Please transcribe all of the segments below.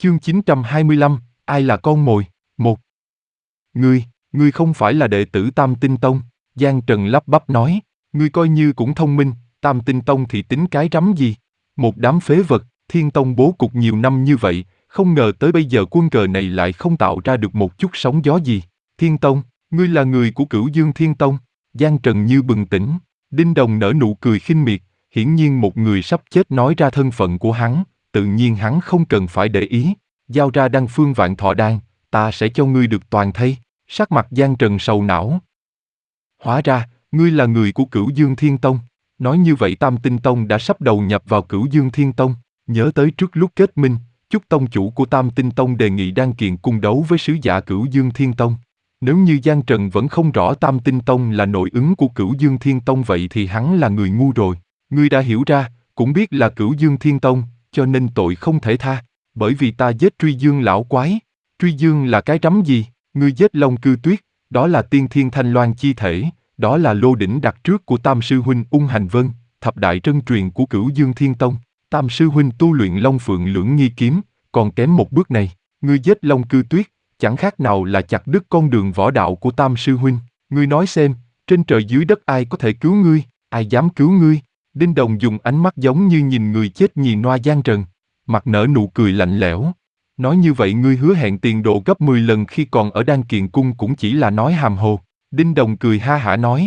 Chương 925, ai là con mồi? 1. Ngươi không phải là đệ tử Tam Tinh Tông, Giang Trần lắp bắp nói, ngươi coi như cũng thông minh, Tam Tinh Tông thì tính cái rắm gì? Một đám phế vật, Thiên Tông bố cục nhiều năm như vậy, không ngờ tới bây giờ quân cờ này lại không tạo ra được một chút sóng gió gì. Thiên Tông, ngươi là người của Cửu Dương Thiên Tông. Giang Trần như bừng tỉnh, Đinh Đồng nở nụ cười khinh miệt, hiển nhiên một người sắp chết nói ra thân phận của hắn, tự nhiên hắn không cần phải để ý. Giao ra đan phương vạn thọ đan, ta sẽ cho ngươi được toàn thây. Sắc mặt Giang Trần sầu não. Hóa ra, ngươi là người của Cửu Dương Thiên Tông. Nói như vậy Tam Tinh Tông đã sắp đầu nhập vào Cửu Dương Thiên Tông. Nhớ tới trước lúc kết minh, Chúc tông chủ của Tam Tinh Tông đề nghị đan kiện cung đấu với sứ giả Cửu Dương Thiên Tông. Nếu như Giang Trần vẫn không rõ Tam Tinh Tông là nội ứng của Cửu Dương Thiên Tông vậy thì hắn là người ngu rồi. Ngươi đã hiểu ra, cũng biết là Cửu Dương Thiên Tông, cho nên tội không thể tha. Bởi vì ta giết Truy Dương lão quái. Truy Dương là cái rắm gì? Ngươi giết Long Cư Tuyết, đó là tiên thiên thanh loan chi thể, đó là lô đỉnh đặt trước của Tam sư huynh Ung Hành Vân, thập đại trân truyền của Cửu Dương Thiên Tông. Tam sư huynh tu luyện Long Phượng Lưỡng Nghi kiếm, còn kém một bước này. Ngươi giết Long Cư Tuyết, chẳng khác nào là chặt đứt con đường võ đạo của Tam sư huynh. Ngươi nói xem, trên trời dưới đất ai có thể cứu ngươi, ai dám cứu ngươi? Đinh Đồng dùng ánh mắt giống như nhìn người chết nhì noa Giang Trần, mặt nở nụ cười lạnh lẽo. Nói như vậy ngươi hứa hẹn tiền độ gấp 10 lần khi còn ở Đan Kiền Cung cũng chỉ là nói hàm hồ. Đinh Đồng cười ha hả nói.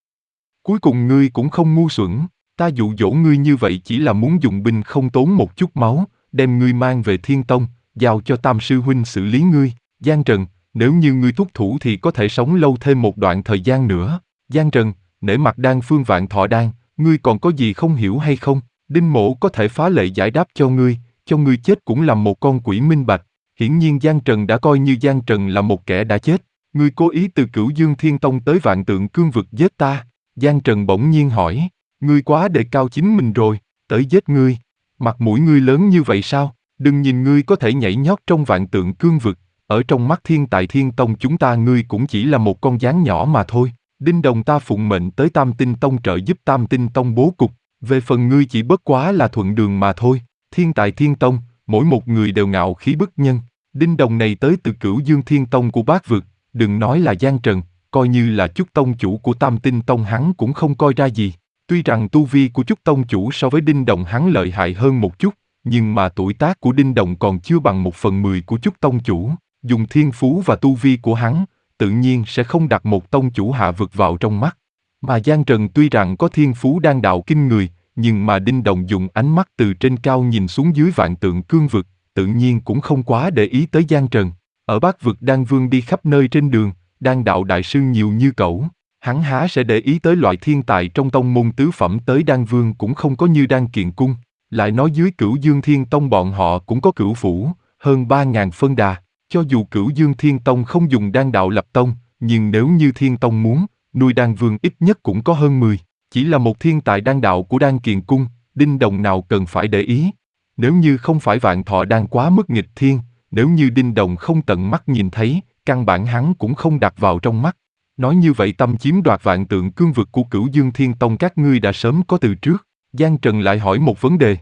Cuối cùng ngươi cũng không ngu xuẩn, ta dụ dỗ ngươi như vậy chỉ là muốn dùng binh không tốn một chút máu, đem ngươi mang về Thiên Tông, giao cho Tam sư huynh xử lý ngươi. Giang Trần, nếu như ngươi thúc thủ thì có thể sống lâu thêm một đoạn thời gian nữa. Giang Trần, nể mặt đan phương vạn thọ đan, ngươi còn có gì không hiểu hay không? Đinh Mỗ có thể phá lệ giải đáp cho ngươi chết cũng là một con quỷ minh bạch. Hiển nhiên Giang Trần đã coi như Giang Trần là một kẻ đã chết. Ngươi cố ý từ Cửu Dương Thiên Tông tới Vạn Tượng Cương Vực giết ta. Giang Trần bỗng nhiên hỏi, ngươi quá đề cao chính mình rồi, tới giết ngươi. Mặt mũi ngươi lớn như vậy sao? Đừng nhìn ngươi có thể nhảy nhót trong Vạn Tượng Cương Vực, ở trong mắt Thiên Tại Thiên Tông chúng ta ngươi cũng chỉ là một con gián nhỏ mà thôi. Đinh Đồng ta phụng mệnh tới Tam Tinh Tông trợ giúp Tam Tinh Tông bố cục, về phần ngươi chỉ bất quá là thuận đường mà thôi. Thiên Tại Thiên Tông, mỗi một người đều ngạo khí bức nhân. Đinh Đồng này tới từ Cửu Dương Thiên Tông của Bát Vực, đừng nói là Giang Trần, coi như là Chúc tông chủ của Tam Tinh Tông hắn cũng không coi ra gì. Tuy rằng tu vi của Chúc tông chủ so với Đinh Đồng hắn lợi hại hơn một chút, nhưng mà tuổi tác của Đinh Đồng còn chưa bằng 1/10 của Chúc tông chủ. Dùng thiên phú và tu vi của hắn, tự nhiên sẽ không đặt một tông chủ hạ vực vào trong mắt. Mà Giang Trần tuy rằng có thiên phú đan đạo kinh người, nhưng mà Đinh Đồng dùng ánh mắt từ trên cao nhìn xuống dưới Vạn Tượng Cương Vực, tự nhiên cũng không quá để ý tới Giang Trần. Ở Bát Vực Đan Vương đi khắp nơi trên đường, đan đạo đại sư nhiều như cẩu, hắn há sẽ để ý tới loại thiên tài trong tông môn tứ phẩm tới Đan Vương cũng không có như Đan Kiền Cung. Lại nói dưới Cửu Dương Thiên Tông bọn họ cũng có cửu phủ, hơn 3.000 phân đà. Cho dù Cửu Dương Thiên Tông không dùng đan đạo lập tông, nhưng nếu như Thiên Tông muốn, nuôi Đan Vương ít nhất cũng có hơn 10. Chỉ là một thiên tài đan đạo của Đan Kiền Cung, Đinh Đồng nào cần phải để ý. Nếu như không phải Vạn Thọ Đan quá mức nghịch thiên, nếu như Đinh Đồng không tận mắt nhìn thấy, căn bản hắn cũng không đặt vào trong mắt. Nói như vậy tâm chiếm đoạt Vạn Tượng Cương Vực của Cửu Dương Thiên Tông các ngươi đã sớm có từ trước. Giang Trần lại hỏi một vấn đề.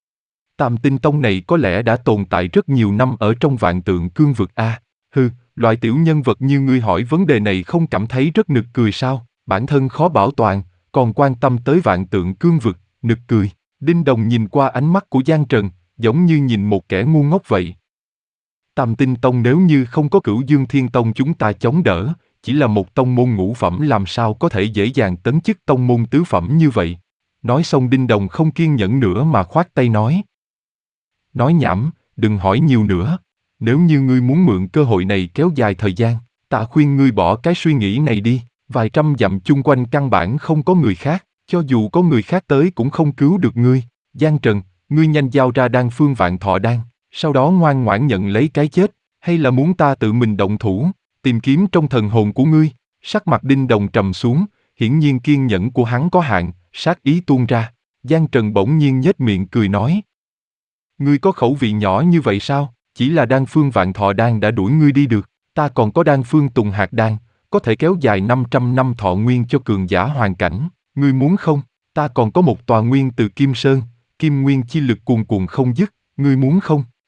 Tam Tinh Tông này có lẽ đã tồn tại rất nhiều năm ở trong Vạn Tượng Cương Vực a. Loại tiểu nhân vật như ngươi hỏi vấn đề này không cảm thấy rất nực cười sao? Bản thân khó bảo toàn, còn quan tâm tới Vạn Tượng Cương Vực, nực cười. Đinh Đồng nhìn qua ánh mắt của Giang Trần, giống như nhìn một kẻ ngu ngốc vậy. Tam Tinh Tông nếu như không có Cửu Dương Thiên Tông chúng ta chống đỡ, chỉ là một tông môn ngũ phẩm làm sao có thể dễ dàng tấn chức tông môn tứ phẩm như vậy. Nói xong Đinh Đồng không kiên nhẫn nữa mà khoát tay nói. Nói nhảm, đừng hỏi nhiều nữa. Nếu như ngươi muốn mượn cơ hội này kéo dài thời gian, ta khuyên ngươi bỏ cái suy nghĩ này đi. Vài trăm dặm chung quanh căn bản không có người khác, cho dù có người khác tới cũng không cứu được ngươi. Giang Trần, ngươi nhanh giao ra đan phương Vạn Thọ Đan, sau đó ngoan ngoãn nhận lấy cái chết, hay là muốn ta tự mình động thủ, tìm kiếm trong thần hồn của ngươi? Sắc mặt Đinh Đồng trầm xuống, hiển nhiên kiên nhẫn của hắn có hạn, sát ý tuôn ra. Giang Trần bỗng nhiên nhếch miệng cười nói. Ngươi có khẩu vị nhỏ như vậy sao? Chỉ là đan phương Vạn Thọ Đan đã đuổi ngươi đi được, ta còn có đan phương Tùng Hạt Đan, có thể kéo dài 500 năm thọ nguyên cho cường giả hoàn cảnh, ngươi muốn không? Ta còn có một tòa nguyên từ Kim Sơn, kim nguyên chi lực cuồn cuộn không dứt, ngươi muốn không?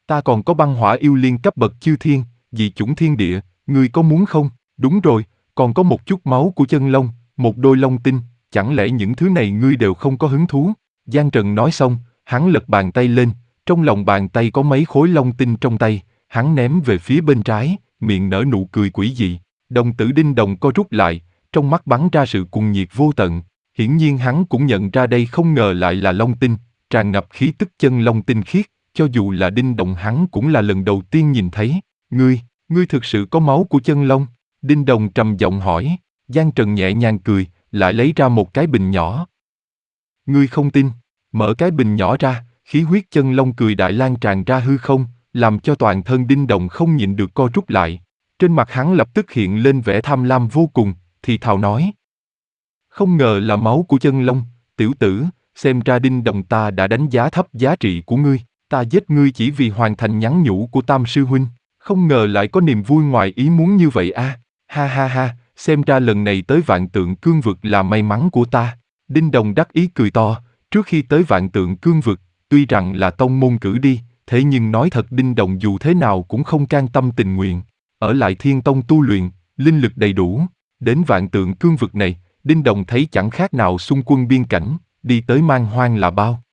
Ta còn có băng hỏa yêu liên cấp bậc chư thiên, dị chủng thiên địa, ngươi có muốn không? Đúng rồi, còn có một chút máu của chân long, một đôi long tinh, chẳng lẽ những thứ này ngươi đều không có hứng thú? Giang Trần nói xong, hắn lật bàn tay lên, trong lòng bàn tay có mấy khối long tinh trong tay, hắn ném về phía bên trái, miệng nở nụ cười quỷ dị. Đồng tử Đinh Đồng co rút lại, trong mắt bắn ra sự cuồng nhiệt vô tận. Hiển nhiên hắn cũng nhận ra đây không ngờ lại là long tinh, tràn ngập khí tức chân long tinh khiết, cho dù là Đinh Đồng hắn cũng là lần đầu tiên nhìn thấy. Ngươi thực sự có máu của chân long? Đinh Đồng trầm giọng hỏi. Giang Trần nhẹ nhàng cười, lại lấy ra một cái bình nhỏ. Ngươi không tin? Mở cái bình nhỏ ra, khí huyết chân long cười đại lan tràn ra hư không, làm cho toàn thân Đinh Đồng không nhịn được co rút lại. Trên mặt hắn lập tức hiện lên vẻ tham lam vô cùng, thì thào nói. Không ngờ là máu của chân long, tiểu tử, xem ra Đinh Đồng ta đã đánh giá thấp giá trị của ngươi, ta giết ngươi chỉ vì hoàn thành nhắn nhủ của Tam sư huynh, không ngờ lại có niềm vui ngoài ý muốn như vậy a. Ha ha ha, xem ra lần này tới Vạn Tượng Cương Vực là may mắn của ta. Đinh Đồng đắc ý cười to, trước khi tới Vạn Tượng Cương Vực, tuy rằng là tông môn cử đi, thế nhưng nói thật Đinh Đồng dù thế nào cũng không can tâm tình nguyện. Ở lại Thiên Tông tu luyện, linh lực đầy đủ, đến Vạn Tượng Cương Vực này, Đinh Đồng thấy chẳng khác nào xung quân biên cảnh, đi tới man hoang là bao.